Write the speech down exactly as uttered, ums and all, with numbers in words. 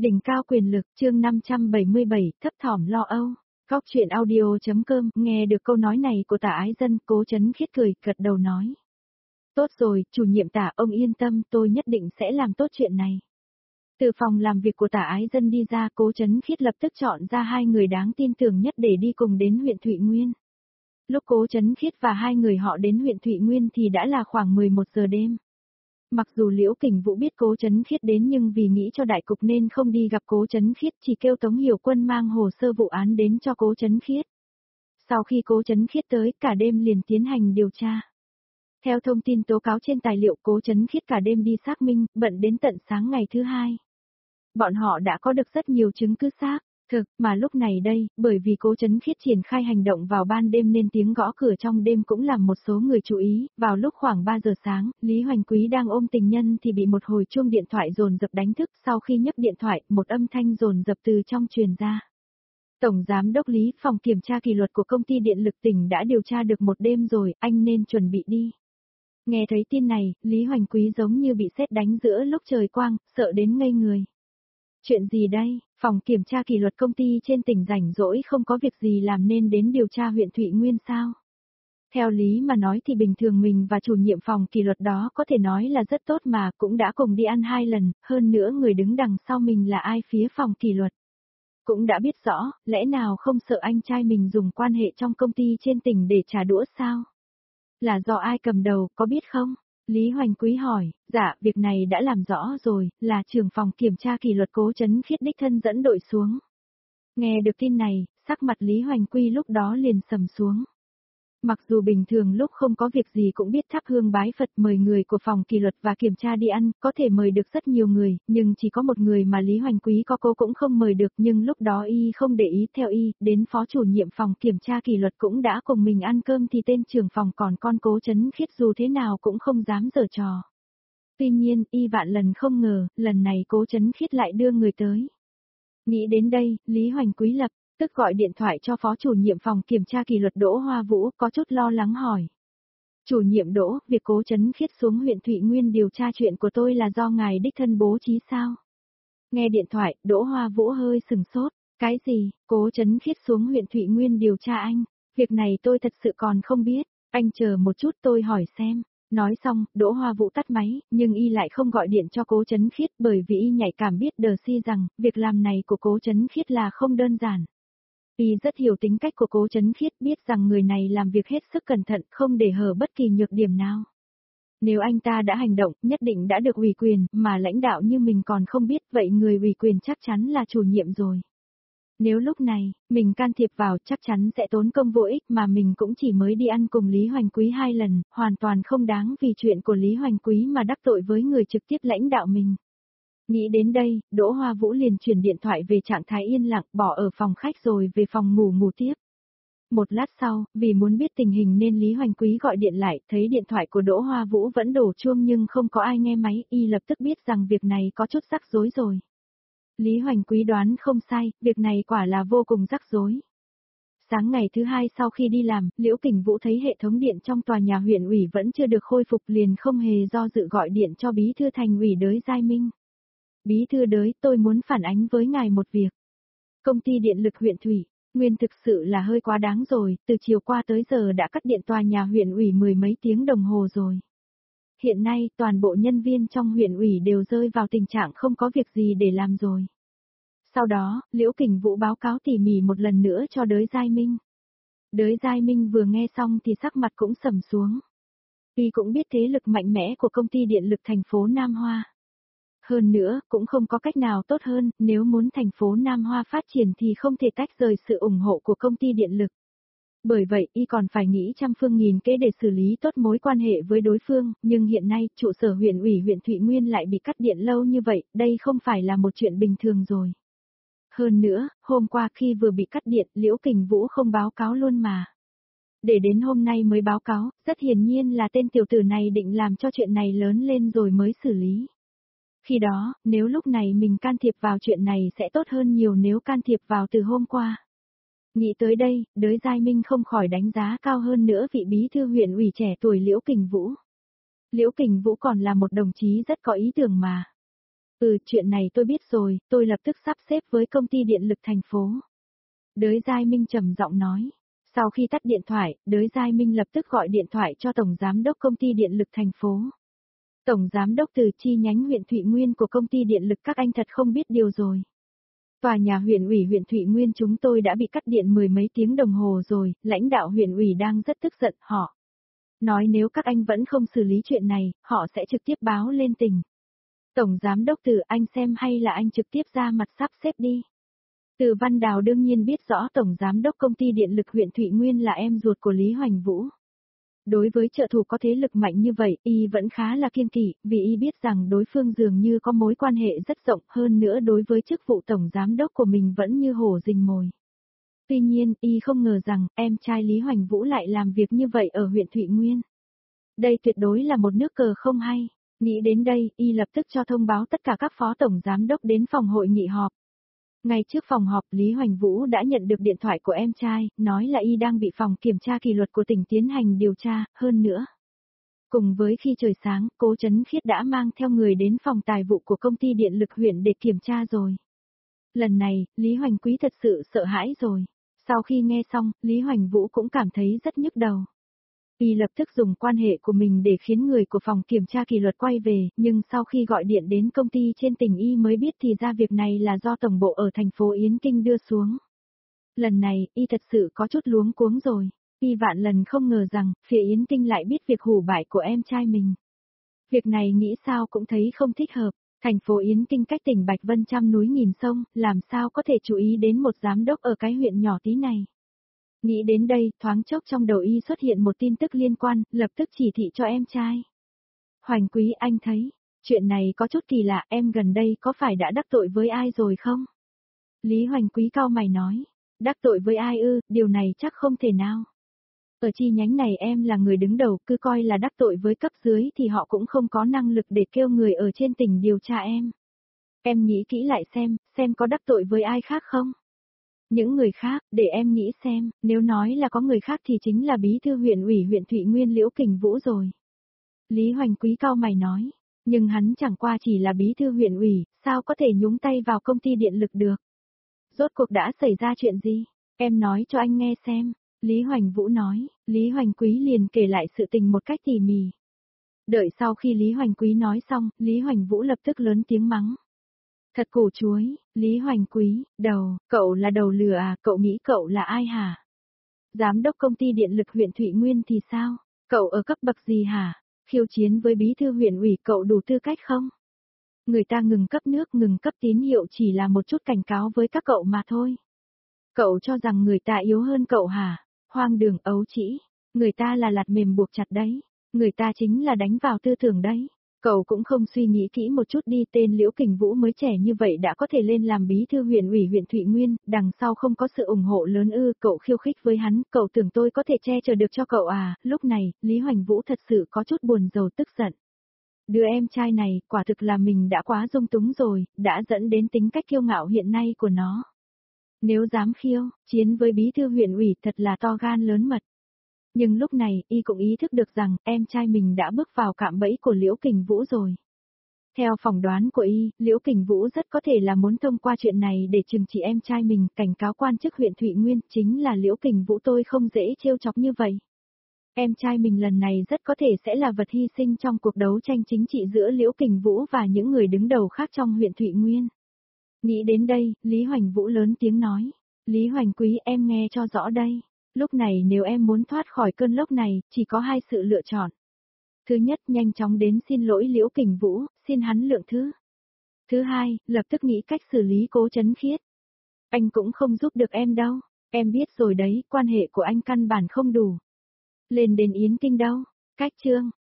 Đỉnh cao quyền lực, chương năm trăm bảy mươi bảy, thấp thỏm lo âu. Góc chuyện audio.com, nghe được câu nói này của Tả Ái Dân, Cố Chấn Khiết cười, gật đầu nói. Tốt rồi, chủ nhiệm Tả, ông yên tâm, tôi nhất định sẽ làm tốt chuyện này. Từ phòng làm việc của Tả Ái Dân đi ra, Cố Chấn Khiết lập tức chọn ra hai người đáng tin tưởng nhất để đi cùng đến huyện Thụy Nguyên. Lúc Cố Chấn Khiết và hai người họ đến huyện Thụy Nguyên thì đã là khoảng mười một giờ đêm. Mặc dù Liễu Kình Vũ biết Cố Chấn Khiết đến nhưng vì nghĩ cho đại cục nên không đi gặp Cố Chấn Khiết, chỉ kêu Tống Hiểu Quân mang hồ sơ vụ án đến cho Cố Chấn Khiết. Sau khi Cố Chấn Khiết tới, cả đêm liền tiến hành điều tra. Theo thông tin tố cáo trên tài liệu, Cố Chấn Khiết cả đêm đi xác minh, bận đến tận sáng ngày thứ hai. Bọn họ đã có được rất nhiều chứng cứ xác thực, mà lúc này đây, bởi vì Cố Chấn Khiết triển khai hành động vào ban đêm nên tiếng gõ cửa trong đêm cũng làm một số người chú ý. Vào lúc khoảng ba giờ sáng, Lý Hoành Quý đang ôm tình nhân thì bị một hồi chuông điện thoại dồn dập đánh thức. Sau khi nhấc điện thoại, một âm thanh dồn dập từ trong truyền ra. Tổng Giám đốc Lý, phòng kiểm tra kỷ luật của công ty điện lực tỉnh đã điều tra được một đêm rồi, anh nên chuẩn bị đi. Nghe thấy tin này, Lý Hoành Quý giống như bị sét đánh giữa lúc trời quang, sợ đến ngây người. Chuyện gì đây? Phòng kiểm tra kỷ luật công ty trên tỉnh rảnh rỗi không có việc gì làm nên đến điều tra huyện Thụy Nguyên sao? Theo lý mà nói thì bình thường mình và chủ nhiệm phòng kỷ luật đó có thể nói là rất tốt mà, cũng đã cùng đi ăn hai lần, hơn nữa người đứng đằng sau mình là ai phía phòng kỷ luật. Cũng đã biết rõ, lẽ nào không sợ anh trai mình dùng quan hệ trong công ty trên tỉnh để trả đũa sao? Là do ai cầm đầu, có biết không? Lý Hoành Quý hỏi, dạ, việc này đã làm rõ rồi, là trưởng phòng kiểm tra kỷ luật Cố Chấn Khiết đích thân dẫn đội xuống. Nghe được tin này, sắc mặt Lý Hoành Quý lúc đó liền sầm xuống. Mặc dù bình thường lúc không có việc gì cũng biết thắp hương bái Phật mời người của phòng kỷ luật và kiểm tra đi ăn, có thể mời được rất nhiều người, nhưng chỉ có một người mà Lý Hoành Quý có cô cũng không mời được, nhưng lúc đó y không để ý, theo y, đến phó chủ nhiệm phòng kiểm tra kỷ luật cũng đã cùng mình ăn cơm thì tên trưởng phòng còn con Cố Chấn Khiết dù thế nào cũng không dám giở trò. Tuy nhiên, y vạn lần không ngờ, lần này Cố Chấn Khiết lại đưa người tới. Nghĩ đến đây, Lý Hoành Quý lập tức gọi điện thoại cho phó chủ nhiệm phòng kiểm tra kỷ luật Đỗ Hoa Vũ, có chút lo lắng hỏi. Chủ nhiệm Đỗ, việc Cố Chấn Khiết xuống huyện Thụy Nguyên điều tra chuyện của tôi là do ngài đích thân bố trí sao? Nghe điện thoại, Đỗ Hoa Vũ hơi sừng sốt. Cái gì, Cố Chấn Khiết xuống huyện Thụy Nguyên điều tra anh? Việc này tôi thật sự còn không biết, anh chờ một chút tôi hỏi xem. Nói xong, Đỗ Hoa Vũ tắt máy, nhưng y lại không gọi điện cho Cố Chấn Khiết bởi vì y nhạy cảm biết đờ si rằng, việc làm này của Cố Chấn Khiết là không đơn giản. Y rất hiểu tính cách của Cố Chấn Khiết, biết rằng người này làm việc hết sức cẩn thận, không để hở bất kỳ nhược điểm nào. Nếu anh ta đã hành động, nhất định đã được ủy quyền, mà lãnh đạo như mình còn không biết, vậy người ủy quyền chắc chắn là chủ nhiệm rồi. Nếu lúc này, mình can thiệp vào chắc chắn sẽ tốn công vô ích mà mình cũng chỉ mới đi ăn cùng Lý Hoành Quý hai lần, hoàn toàn không đáng vì chuyện của Lý Hoành Quý mà đắc tội với người trực tiếp lãnh đạo mình. Nghĩ đến đây, Đỗ Hoa Vũ liền chuyển điện thoại về trạng thái yên lặng, bỏ ở phòng khách rồi về phòng ngủ ngủ tiếp. Một lát sau, vì muốn biết tình hình nên Lý Hoành Quý gọi điện lại, thấy điện thoại của Đỗ Hoa Vũ vẫn đổ chuông nhưng không có ai nghe máy, y lập tức biết rằng việc này có chút rắc rối rồi. Lý Hoành Quý đoán không sai, việc này quả là vô cùng rắc rối. Sáng ngày thứ hai sau khi đi làm, Liễu Kình Vũ thấy hệ thống điện trong tòa nhà huyện ủy vẫn chưa được khôi phục liền không hề do dự gọi điện cho bí thư thành ủy Đới Giai Minh. Bí thư Đới, tôi muốn phản ánh với ngài một việc. Công ty điện lực huyện Thủy Nguyên thực sự là hơi quá đáng rồi, từ chiều qua tới giờ đã cắt điện tòa nhà huyện ủy mười mấy tiếng đồng hồ rồi. Hiện nay, toàn bộ nhân viên trong huyện ủy đều rơi vào tình trạng không có việc gì để làm rồi. Sau đó, Liễu Kình Vũ báo cáo tỉ mỉ một lần nữa cho Đới Giai Minh. Đới Giai Minh vừa nghe xong thì sắc mặt cũng sầm xuống. Y cũng biết thế lực mạnh mẽ của công ty điện lực thành phố Nam Hoa. Hơn nữa, cũng không có cách nào tốt hơn, nếu muốn thành phố Nam Hoa phát triển thì không thể tách rời sự ủng hộ của công ty điện lực. Bởi vậy, y còn phải nghĩ trăm phương nghìn kế để xử lý tốt mối quan hệ với đối phương, nhưng hiện nay, trụ sở huyện ủy huyện Thụy Nguyên lại bị cắt điện lâu như vậy, đây không phải là một chuyện bình thường rồi. Hơn nữa, hôm qua khi vừa bị cắt điện, Liễu Kình Vũ không báo cáo luôn mà. Để đến hôm nay mới báo cáo, rất hiển nhiên là tên tiểu tử này định làm cho chuyện này lớn lên rồi mới xử lý. Khi đó, nếu lúc này mình can thiệp vào chuyện này sẽ tốt hơn nhiều nếu can thiệp vào từ hôm qua. Nghĩ tới đây, Đới Giai Minh không khỏi đánh giá cao hơn nữa vị bí thư huyện ủy trẻ tuổi Liễu Kình Vũ. Liễu Kình Vũ còn là một đồng chí rất có ý tưởng mà. Ừ, chuyện này tôi biết rồi, tôi lập tức sắp xếp với công ty điện lực thành phố. Đới Giai Minh trầm giọng nói. Sau khi tắt điện thoại, Đới Giai Minh lập tức gọi điện thoại cho Tổng Giám đốc Công ty Điện lực thành phố. Tổng Giám đốc từ chi nhánh huyện Thụy Nguyên của Công ty Điện lực các anh thật không biết điều rồi. Tòa nhà huyện ủy huyện Thụy Nguyên chúng tôi đã bị cắt điện mười mấy tiếng đồng hồ rồi, lãnh đạo huyện ủy đang rất tức giận, họ nói nếu các anh vẫn không xử lý chuyện này, họ sẽ trực tiếp báo lên tỉnh. Tổng Giám đốc Từ, anh xem hay là anh trực tiếp ra mặt sắp xếp đi. Từ Văn Đào đương nhiên biết rõ Tổng Giám đốc Công ty Điện lực huyện Thụy Nguyên là em ruột của Lý Hoành Vũ. Đối với trợ thủ có thế lực mạnh như vậy, y vẫn khá là kiêng kỵ, vì y biết rằng đối phương dường như có mối quan hệ rất rộng, hơn nữa đối với chức vụ Tổng Giám đốc của mình vẫn như hổ rình mồi. Tuy nhiên, y không ngờ rằng, em trai Lý Hoành Vũ lại làm việc như vậy ở huyện Thụy Nguyên. Đây tuyệt đối là một nước cờ không hay. Nghĩ đến đây, y lập tức cho thông báo tất cả các phó tổng giám đốc đến phòng hội nghị họp. Ngay trước phòng họp, Lý Hoành Vũ đã nhận được điện thoại của em trai, nói là y đang bị phòng kiểm tra kỷ luật của tỉnh tiến hành điều tra, hơn nữa. Cùng với khi trời sáng, Cố Chấn Khiết đã mang theo người đến phòng tài vụ của công ty điện lực huyện để kiểm tra rồi. Lần này, Lý Hoành Quý thật sự sợ hãi rồi. Sau khi nghe xong, Lý Hoành Vũ cũng cảm thấy rất nhức đầu. Y lập tức dùng quan hệ của mình để khiến người của phòng kiểm tra kỷ luật quay về, nhưng sau khi gọi điện đến công ty trên tỉnh Y mới biết thì ra việc này là do tổng bộ ở thành phố Yến Kinh đưa xuống. Lần này, Y thật sự có chút luống cuống rồi. Y vạn lần không ngờ rằng, phía Yến Kinh lại biết việc hủ bại của em trai mình. Việc này nghĩ sao cũng thấy không thích hợp. Thành phố Yến Kinh cách tỉnh Bạch Vân trăm núi nghìn sông, làm sao có thể chú ý đến một giám đốc ở cái huyện nhỏ tí này. Nghĩ đến đây, thoáng chốc trong đầu Y xuất hiện một tin tức liên quan, lập tức chỉ thị cho em trai. Hoành Quý, anh thấy, chuyện này có chút kỳ lạ, em gần đây có phải đã đắc tội với ai rồi không? Lý Hoành Quý cau mày nói, đắc tội với ai ư, điều này chắc không thể nào. Ở chi nhánh này em là người đứng đầu, cứ coi là đắc tội với cấp dưới thì họ cũng không có năng lực để kêu người ở trên tỉnh điều tra em. Em nghĩ kỹ lại xem, xem có đắc tội với ai khác không? Những người khác, để em nghĩ xem, nếu nói là có người khác thì chính là bí thư huyện ủy huyện Thụy Nguyên Liễu Kình Vũ rồi. Lý Hoành Quý cau mày nói, nhưng hắn chẳng qua chỉ là bí thư huyện ủy, sao có thể nhúng tay vào công ty điện lực được? Rốt cuộc đã xảy ra chuyện gì? Em nói cho anh nghe xem. Lý Hoành Vũ nói, Lý Hoành Quý liền kể lại sự tình một cách tỉ mỉ. Đợi sau khi Lý Hoành Quý nói xong, Lý Hoành Vũ lập tức lớn tiếng mắng. Thật củ chuối, Lý Hoành Quý, đầu, cậu là đầu lừa à, cậu nghĩ cậu là ai hả? Giám đốc công ty điện lực huyện Thụy Nguyên thì sao? Cậu ở cấp bậc gì hả? Khiêu chiến với bí thư huyện ủy cậu đủ tư cách không? Người ta ngừng cấp nước ngừng cấp tín hiệu chỉ là một chút cảnh cáo với các cậu mà thôi. Cậu cho rằng người ta yếu hơn cậu hả? Hoang đường ấu trĩ, người ta là lạt mềm buộc chặt đấy, người ta chính là đánh vào tư tưởng đấy. Cậu cũng không suy nghĩ kỹ một chút đi, tên Liễu Kình Vũ mới trẻ như vậy đã có thể lên làm bí thư huyện ủy huyện Thụy Nguyên, đằng sau không có sự ủng hộ lớn ư, cậu khiêu khích với hắn, cậu tưởng tôi có thể che chở được cho cậu à, lúc này, Lý Hoành Vũ thật sự có chút buồn rầu tức giận. Đứa em trai này, quả thực là mình đã quá dung túng rồi, đã dẫn đến tính cách kiêu ngạo hiện nay của nó. Nếu dám khiêu, chiến với bí thư huyện ủy thật là to gan lớn mật. Nhưng lúc này, y cũng ý thức được rằng, em trai mình đã bước vào cạm bẫy của Liễu Kình Vũ rồi. Theo phỏng đoán của y, Liễu Kình Vũ rất có thể là muốn thông qua chuyện này để trừng trị em trai mình, cảnh cáo quan chức huyện Thụy Nguyên, chính là Liễu Kình Vũ tôi không dễ trêu chọc như vậy. Em trai mình lần này rất có thể sẽ là vật hy sinh trong cuộc đấu tranh chính trị giữa Liễu Kình Vũ và những người đứng đầu khác trong huyện Thụy Nguyên. Nghĩ đến đây, Lý Hoành Vũ lớn tiếng nói, Lý Hoành Quý em nghe cho rõ đây. Lúc này nếu em muốn thoát khỏi cơn lốc này, chỉ có hai sự lựa chọn. Thứ nhất, nhanh chóng đến xin lỗi Liễu Kình Vũ, xin hắn lượng thứ. Thứ hai, lập tức nghĩ cách xử lý Cố Chấn Khiết. Anh cũng không giúp được em đâu, em biết rồi đấy, quan hệ của anh căn bản không đủ. Lên đến Yến Kinh đâu, cách chương,